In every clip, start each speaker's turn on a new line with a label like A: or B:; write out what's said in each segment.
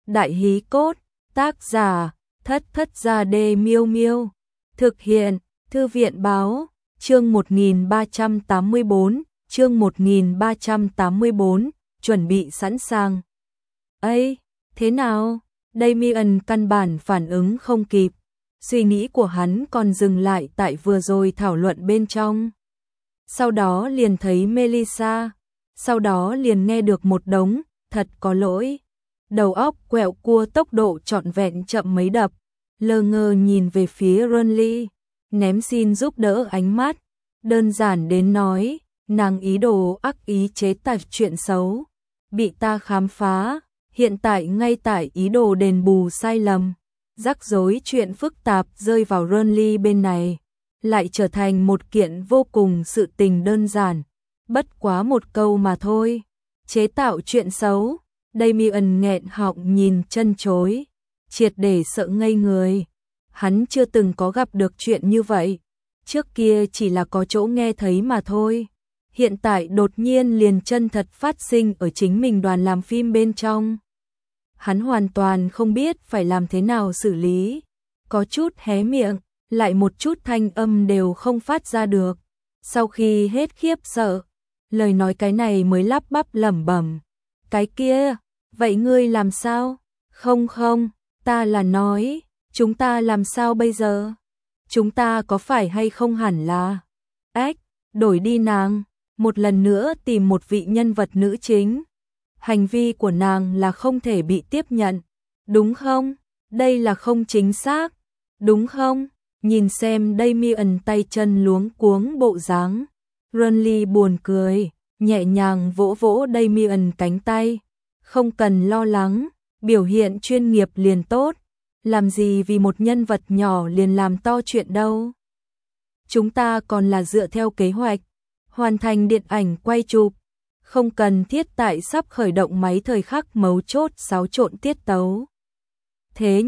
A: Đại hí cốt, tác giả, Thất Thất Gia Đê Miêu Miêu. Thực hiện, Thư viện báo, chương 1384, chương 1384, chuẩn bị sẵn sàng. Ây, thế nào? Damien căn bản phản ứng không kịp. Suy nghĩ của hắn còn dừng lại tại vừa rồi thảo luận bên trong. Sau đó liền thấy Melissa, sau đó liền nghe được một đống, thật có lỗi. Đầu óc quẹo cua, tốc độ trọn vẹn chậm mấy đập, lơ ngơ nhìn về phía Runly, ném xin giúp đỡ ánh mắt, đơn giản đến nói, nàng ý đồ ác ý chế tạch chuyện xấu, bị ta khám phá, hiện tại ngay tại ý đồ đền bù sai lầm, rắc rối chuyện phức tạp rơi vào Runly bên này, lại trở thành một kiện vô cùng sự tình đơn giản, bất quá một câu mà thôi, chế tạo chuyện xấu. Damien nghẹn họng nhìn chân chối, triệt để sợ ngây người. Hắn chưa từng có gặp được chuyện như vậy, trước kia chỉ là có chỗ nghe thấy mà thôi. Hiện tại đột nhiên liền chân thật phát sinh ở chính mình đoàn làm phim bên trong. Hắn hoàn toàn không biết phải làm thế nào xử lý, có chút hé miệng, lại một chút thanh âm đều không phát ra được. Sau khi hết khiếp sợ, lời nói cái này mới lắp bắp lẩm bẩm. Cái kia, vậy ngươi làm sao? Không, ta là nói, chúng ta làm sao bây giờ? Chúng ta có phải hay không hẳn là đổi đi nàng, một lần nữa tìm một vị nhân vật nữ chính. Hành vi của nàng là không thể bị tiếp nhận, đúng không? Đây là không chính xác, đúng không? Nhìn xem Damien tay chân luống cuống bộ dáng, Runly buồn cười, nhẹ nhàng vỗ vỗ Damien cánh tay. Không cần lo lắng, biểu hiện chuyên nghiệp liền tốt, làm gì vì một nhân vật nhỏ liền làm to chuyện đâu. Chúng ta còn là dựa theo kế hoạch, hoàn thành điện ảnh quay chụp, không cần thiết tại sắp khởi động máy thời khắc mấu chốt xáo trộn tiết tấu. Thế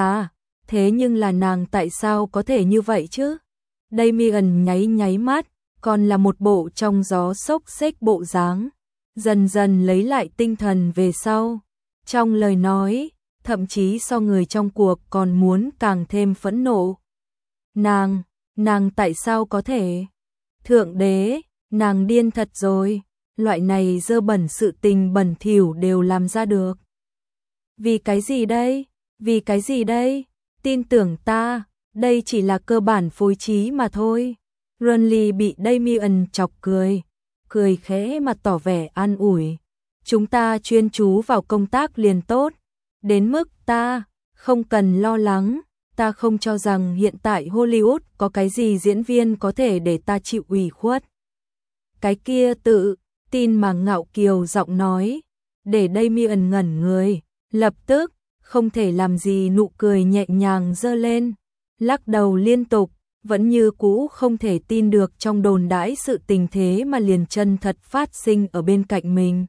A: nhưng là nàng tại sao có thể như vậy chứ? Damien nháy mắt, còn là một bộ trong gió xốc xếch bộ dáng. Dần dần lấy lại tinh thần về sau, trong lời nói, thậm chí so người trong cuộc còn muốn càng thêm phẫn nộ. Nàng tại sao có thể? Thượng đế, nàng điên thật rồi, loại này dơ bẩn sự tình bẩn thỉu đều làm ra được. Vì cái gì đây? Tin tưởng ta, đây chỉ là cơ bản phối trí mà thôi. Runly bị Damien chọc cười khẽ mà tỏ vẻ an ủi. Chúng ta chuyên chú vào công tác liền tốt. Đến mức ta, không cần lo lắng. Ta không cho rằng hiện tại Hollywood có cái gì diễn viên có thể để ta chịu ủy khuất. Cái kia tự tin mà ngạo kiều giọng nói, để Damien ngẩn người, lập tức, không thể làm gì nụ cười nhẹ nhàng giơ lên, lắc đầu liên tục. Vẫn như cũ không thể tin được trong đồn đãi sự tình thế mà liền chân thật phát sinh ở bên cạnh mình.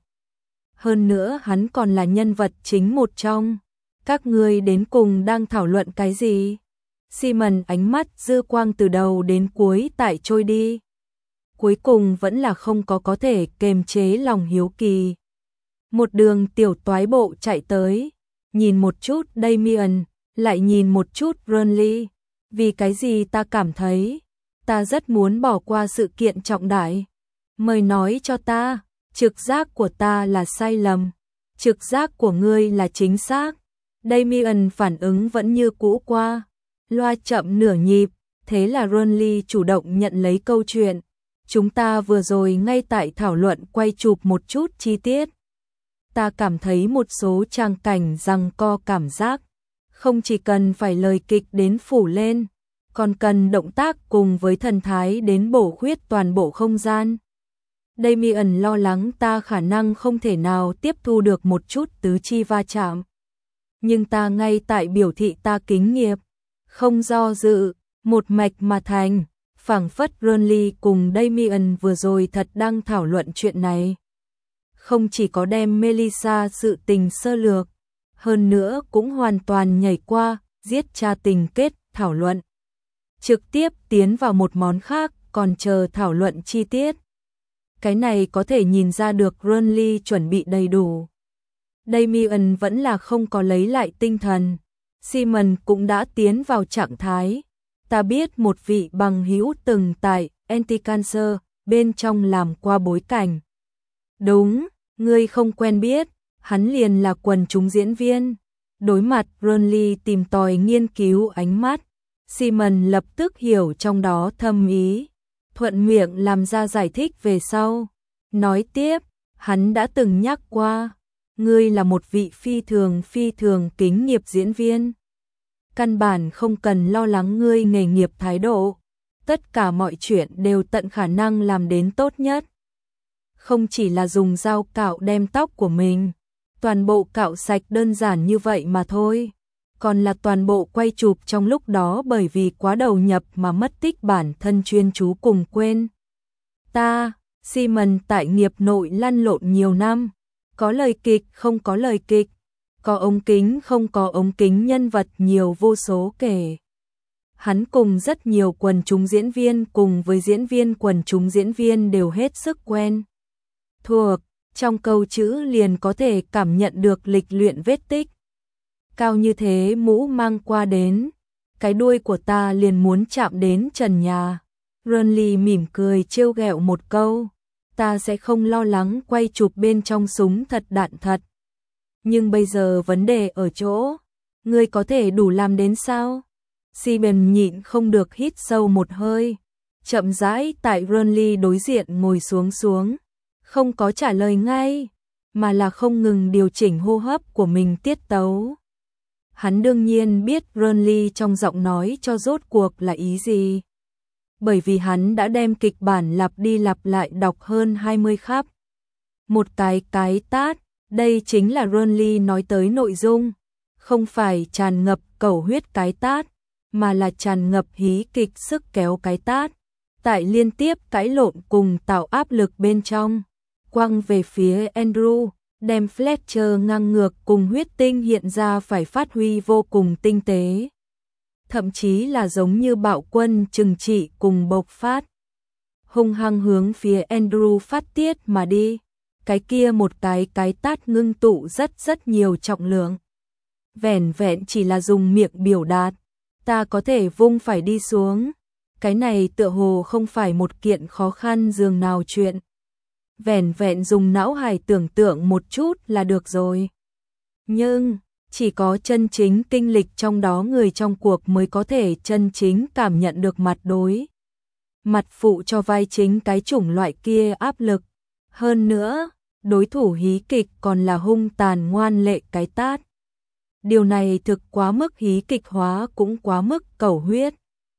A: Hơn nữa hắn còn là nhân vật chính một trong. Các ngươi đến cùng đang thảo luận cái gì? Simon ánh mắt dư quang từ đầu đến cuối tại trôi đi. Cuối cùng vẫn là không có thể kềm chế lòng hiếu kỳ. Một đường tiểu toái bộ chạy tới, nhìn một chút Damien, lại nhìn một chút Runly. Vì cái gì ta cảm thấy, ta rất muốn bỏ qua sự kiện trọng đại. Mời nói cho ta, trực giác của ta là sai lầm, trực giác của ngươi là chính xác. Damien phản ứng vẫn như cũ qua, loa chậm nửa nhịp, thế là Runly chủ động nhận lấy câu chuyện. Chúng ta vừa rồi ngay tại thảo luận quay chụp một chút chi tiết. Ta cảm thấy một số trang cảnh giằng co cảm giác. Không chỉ cần phải lời kịch đến phủ lên, còn cần động tác cùng với thần thái đến bổ khuyết toàn bộ không gian. Damien lo lắng ta khả năng không thể nào tiếp thu được một chút tứ chi va chạm. Nhưng ta ngay tại biểu thị ta kính nghiệp, không do dự, một mạch mà thành, phảng phất Runly cùng Damien vừa rồi thật đang thảo luận chuyện này. Không chỉ có đem Melissa sự tình sơ lược, hơn nữa cũng hoàn toàn nhảy qua, giết cha tình kết, thảo luận. Trực tiếp tiến vào một món khác, còn chờ thảo luận chi tiết. Cái này có thể nhìn ra được Runly chuẩn bị đầy đủ. Damien vẫn là không có lấy lại tinh thần. Simon cũng đã tiến vào trạng thái. Ta biết một vị bằng hữu từng tại Anti-Cancer bên trong làm qua bối cảnh. Đúng, ngươi không quen biết, hắn liền là quần chúng diễn viên. Đối mặt Burnley tìm tòi nghiên cứu ánh mắt, Simon lập tức hiểu trong đó thâm ý, thuận miệng làm ra giải thích về sau. Nói tiếp, hắn đã từng nhắc qua, ngươi là một vị phi thường kính nghiệp diễn viên. Căn bản không cần lo lắng ngươi nghề nghiệp thái độ, tất cả mọi chuyện đều tận khả năng làm đến tốt nhất. Không chỉ là dùng dao cạo đem tóc của mình, toàn bộ cạo sạch đơn giản như vậy mà thôi, còn là toàn bộ quay chụp trong lúc đó bởi vì quá đầu nhập mà mất tích bản thân chuyên chú cùng quên. Ta, Simon tại nghiệp nội lăn lộn nhiều năm, có lời kịch không có lời kịch, có ống kính không có ống kính, nhân vật nhiều vô số kể. Hắn cùng rất nhiều quần chúng diễn viên cùng với diễn viên quần chúng diễn viên đều hết sức quen thuộc, trong câu chữ liền có thể cảm nhận được lịch luyện vết tích. Cao như thế mũ mang qua đến, cái đuôi của ta liền muốn chạm đến trần nhà. Burnley mỉm cười trêu ghẹo một câu, ta sẽ không lo lắng quay chụp bên trong súng thật đạn thật. Nhưng bây giờ vấn đề ở chỗ, ngươi có thể đủ làm đến sao? Simon nhịn không được hít sâu một hơi, chậm rãi tại Burnley đối diện ngồi xuống, không có trả lời ngay, mà là không ngừng điều chỉnh hô hấp của mình tiết tấu. Hắn đương nhiên biết Burnley trong giọng nói cho rốt cuộc là ý gì, bởi vì hắn đã đem kịch bản lặp đi lặp lại đọc hơn 20 khắp. Một cái tát, đây chính là Burnley nói tới nội dung, không phải tràn ngập cầu huyết cái tát, mà là tràn ngập hí kịch sức kéo cái tát, tại liên tiếp cãi lộn cùng tạo áp lực bên trong, quăng về phía Andrew, đem Fletcher ngang ngược cùng huyết tinh hiện ra phải phát huy vô cùng tinh tế. Thậm chí là giống như bạo quân trừng trị cùng bộc phát. Hung hăng hướng phía Andrew phát tiết mà đi. Cái kia một cái tát ngưng tụ rất nhiều trọng lượng. Vẻn vẹn chỉ là dùng miệng biểu đạt, ta có thể vung phải đi xuống. Cái này tựa hồ không phải một kiện khó khăn dường nào chuyện. Vẻn vẹn dùng não hải tưởng tượng một chút là được rồi. Nhưng, chỉ có chân chính kinh lịch trong đó người trong cuộc mới có thể chân chính cảm nhận được mặt đối. Mặt phụ cho vai chính cái chủng loại kia áp lực. Hơn nữa, đối thủ hí kịch còn là hung tàn ngoan lệ cái tát. Điều này thực quá mức hí kịch hóa cũng quá mức cầu huyết.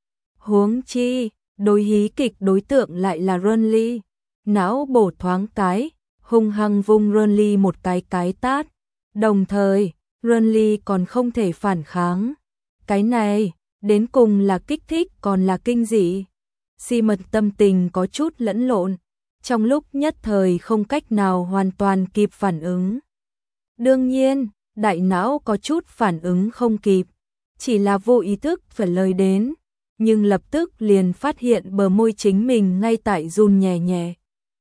A: Huống chi, đối hí kịch đối tượng lại là Burnley. Não bổ thoáng cái, hung hăng vung Burnley một cái tát. Đồng thời, Burnley còn không thể phản kháng. Cái này, đến cùng là kích thích còn là kinh dị. Simon tâm tình có chút lẫn lộn, trong lúc nhất thời không cách nào hoàn toàn kịp phản ứng. Đương nhiên, đại não có chút phản ứng không kịp, chỉ là vô ý thức phải lời đến, nhưng lập tức liền phát hiện bờ môi chính mình ngay tại run nhẹ nhẹ.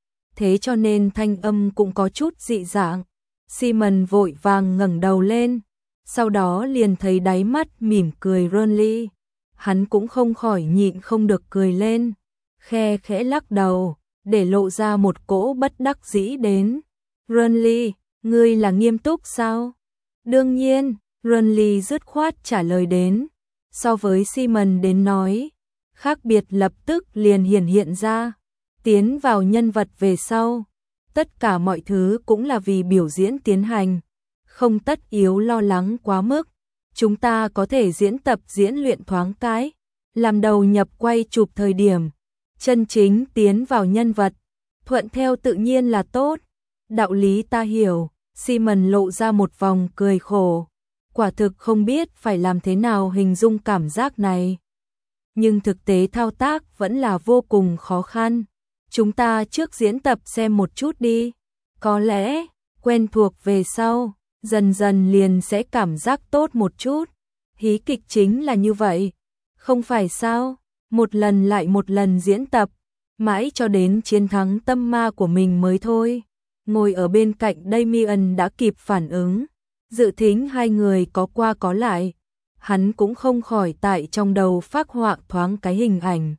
A: Thế cho nên thanh âm cũng có chút dị dạng. Simon vội vàng ngẩng đầu lên, sau đó liền thấy đáy mắt mỉm cười Burnley. Hắn cũng không khỏi nhịn không được cười lên, khe khẽ lắc đầu, để lộ ra một cỗ bất đắc dĩ đến. Burnley, ngươi là nghiêm túc sao? Đương nhiên, Burnley dứt khoát trả lời đến. So với Simon đến nói, khác biệt lập tức liền hiện ra. Tiến vào nhân vật về sau, tất cả mọi thứ cũng là vì biểu diễn tiến hành, không tất yếu lo lắng quá mức. Chúng ta có thể diễn tập diễn luyện thoáng cái, làm đầu nhập quay chụp thời điểm, chân chính tiến vào nhân vật, thuận theo tự nhiên là tốt. Đạo lý ta hiểu. Simon lộ ra một vòng cười khổ, quả thực không biết phải làm thế nào hình dung cảm giác này. Nhưng thực tế thao tác vẫn là vô cùng khó khăn. Chúng ta trước diễn tập xem một chút đi. Có lẽ, quen thuộc về sau, dần dần liền sẽ cảm giác tốt một chút. Hí kịch chính là như vậy, không phải sao? Một lần lại một lần diễn tập, mãi cho đến chiến thắng tâm ma của mình mới thôi. Ngồi ở bên cạnh Damien đã kịp phản ứng, dự thính hai người có qua có lại, hắn cũng không khỏi tại trong đầu phác họa thoáng cái hình ảnh.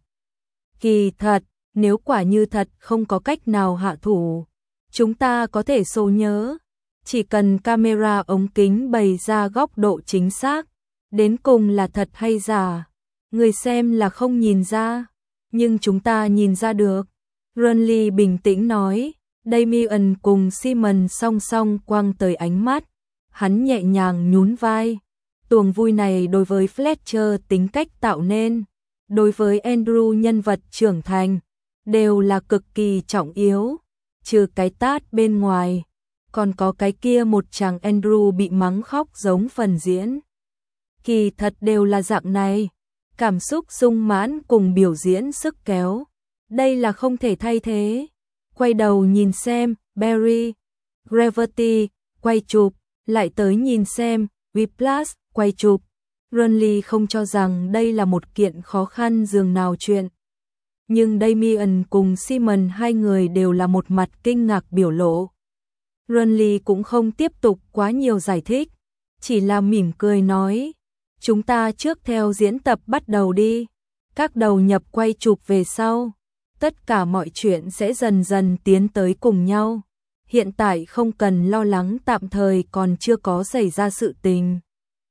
A: Kỳ thật, nếu quả như thật không có cách nào hạ thủ, chúng ta có thể số nhớ, chỉ cần camera ống kính bày ra góc độ chính xác, đến cùng là thật hay giả, người xem là không nhìn ra, nhưng chúng ta nhìn ra được. Renly bình tĩnh nói, Damien cùng Simon song song quăng tới ánh mắt, hắn nhẹ nhàng nhún vai. Tuồng vui này đối với Fletcher tính cách tạo nên, đối với Andrew nhân vật trưởng thành, đều là cực kỳ trọng yếu, trừ cái tát bên ngoài, còn có cái kia một chàng Andrew bị mắng khóc giống phần diễn. Kỳ thật đều là dạng này, cảm xúc sung mãn cùng biểu diễn sức kéo, đây là không thể thay thế. Quay đầu nhìn xem, Barry, Gravity, quay chụp, lại tới nhìn xem, Whiplash, quay chụp. Renly không cho rằng đây là một kiện khó khăn dường nào chuyện. Nhưng Damien cùng Simon hai người đều là một mặt kinh ngạc biểu lộ. Renly cũng không tiếp tục quá nhiều giải thích, chỉ là mỉm cười nói, chúng ta trước theo diễn tập bắt đầu đi, các đầu nhập quay chụp về sau, tất cả mọi chuyện sẽ dần dần tiến tới cùng nhau. Hiện tại không cần lo lắng tạm thời còn chưa có xảy ra sự tình.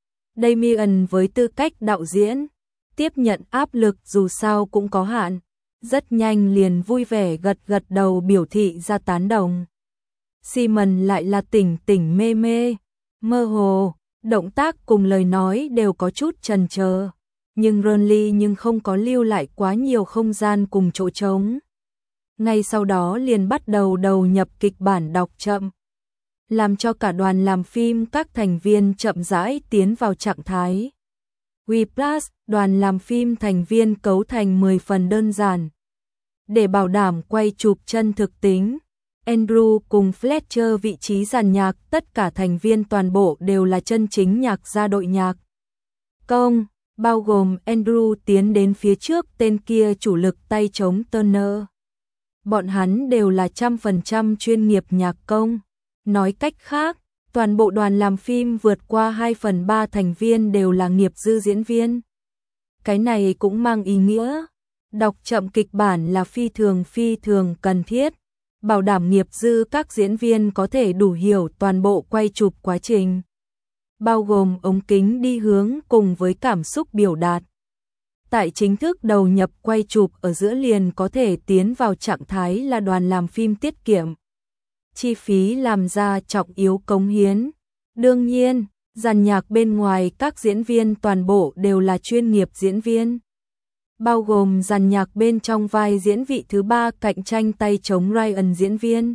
A: Damien với tư cách đạo diễn, tiếp nhận áp lực dù sao cũng có hạn, rất nhanh liền vui vẻ gật gật đầu biểu thị ra tán đồng. Simon lại là tỉnh tỉnh mê mê, mơ hồ, động tác cùng lời nói đều có chút chần chờ, nhưng Renly không có lưu lại quá nhiều không gian cùng chỗ trống. Ngay sau đó liền bắt đầu đầu nhập kịch bản đọc chậm, làm cho cả đoàn làm phim các thành viên chậm rãi tiến vào trạng thái. Whiplash, đoàn làm phim thành viên cấu thành 10 phần đơn giản. Để bảo đảm quay chụp chân thực tính, Andrew cùng Fletcher vị trí dàn nhạc, tất cả thành viên toàn bộ đều là chân chính nhạc gia đội nhạc công, bao gồm Andrew tiến đến phía trước tên kia chủ lực tay trống Turner. Bọn hắn đều là 100% chuyên nghiệp nhạc công. Nói cách khác, toàn bộ đoàn làm phim vượt qua 2/3 thành viên đều là nghiệp dư diễn viên. Cái này cũng mang ý nghĩa, đọc chậm kịch bản là phi thường cần thiết, bảo đảm nghiệp dư các diễn viên có thể đủ hiểu toàn bộ quay chụp quá trình, bao gồm ống kính đi hướng cùng với cảm xúc biểu đạt. Tại chính thức đầu nhập quay chụp ở giữa liền có thể tiến vào trạng thái là đoàn làm phim tiết kiệm chi phí làm ra trọng yếu cống hiến. Đương nhiên, dàn nhạc bên ngoài các diễn viên toàn bộ đều là chuyên nghiệp diễn viên, bao gồm dàn nhạc bên trong vai diễn vị thứ 3 cạnh tranh tay trống Ryan diễn viên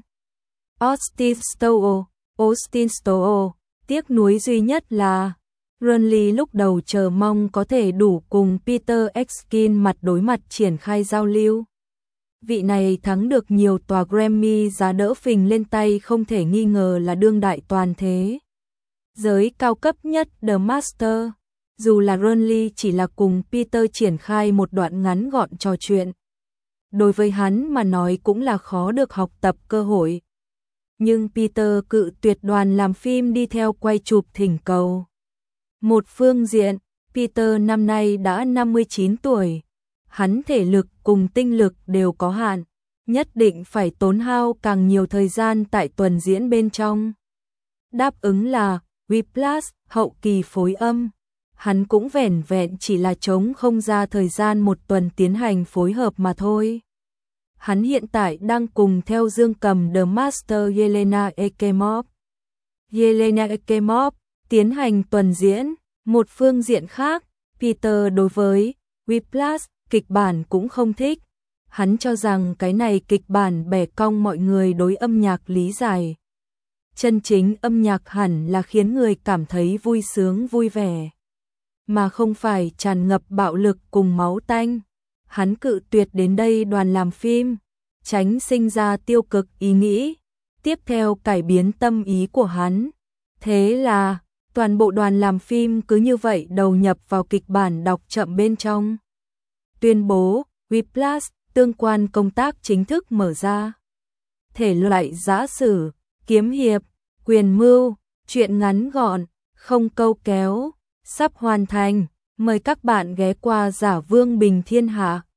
A: Austin Stowell. Tiếc nuối duy nhất là Renly lúc đầu chờ mong có thể đủ cùng Peter Erskine mặt đối mặt triển khai giao lưu. Vị này thắng được nhiều tòa Grammy giá đỡ phình lên tay, không thể nghi ngờ là đương đại toàn thế giới cao cấp nhất The Master. Dù là Renly chỉ là cùng Peter triển khai một đoạn ngắn gọn trò chuyện, đối với hắn mà nói cũng là khó được học tập cơ hội. Nhưng Peter cự tuyệt đoàn làm phim đi theo quay chụp thỉnh cầu. Một phương diện, Peter năm nay đã 59 tuổi, hắn thể lực cùng tinh lực đều có hạn, nhất định phải tốn hao càng nhiều thời gian tại tuần diễn bên trong. Đáp ứng là Whiplash hậu kỳ phối âm, hắn cũng vẻn vẹn chỉ là trống không ra thời gian một tuần tiến hành phối hợp mà thôi. Hắn hiện tại đang cùng theo dương cầm The Master Yelena Ekimov tiến hành tuần diễn. Một phương diện khác, Peter đối với Whiplash kịch bản cũng không thích. Hắn cho rằng cái này kịch bản bẻ cong mọi người đối âm nhạc lý giải. Chân chính âm nhạc hẳn là khiến người cảm thấy vui sướng vui vẻ, mà không phải tràn ngập bạo lực cùng máu tanh. Hắn cự tuyệt đến đây đoàn làm phim, tránh sinh ra tiêu cực ý nghĩ, tiếp theo cải biến tâm ý của hắn. Thế là, toàn bộ đoàn làm phim cứ như vậy đầu nhập vào kịch bản đọc chậm bên trong. Tuyên bố, Whiplash, tương quan công tác chính thức mở ra. thể loại giã sử, kiếm hiệp, quyền mưu, truyện ngắn gọn, không câu kéo, sắp hoàn thành. Mời các bạn ghé qua Giả Vương Bình Thiên Hạ.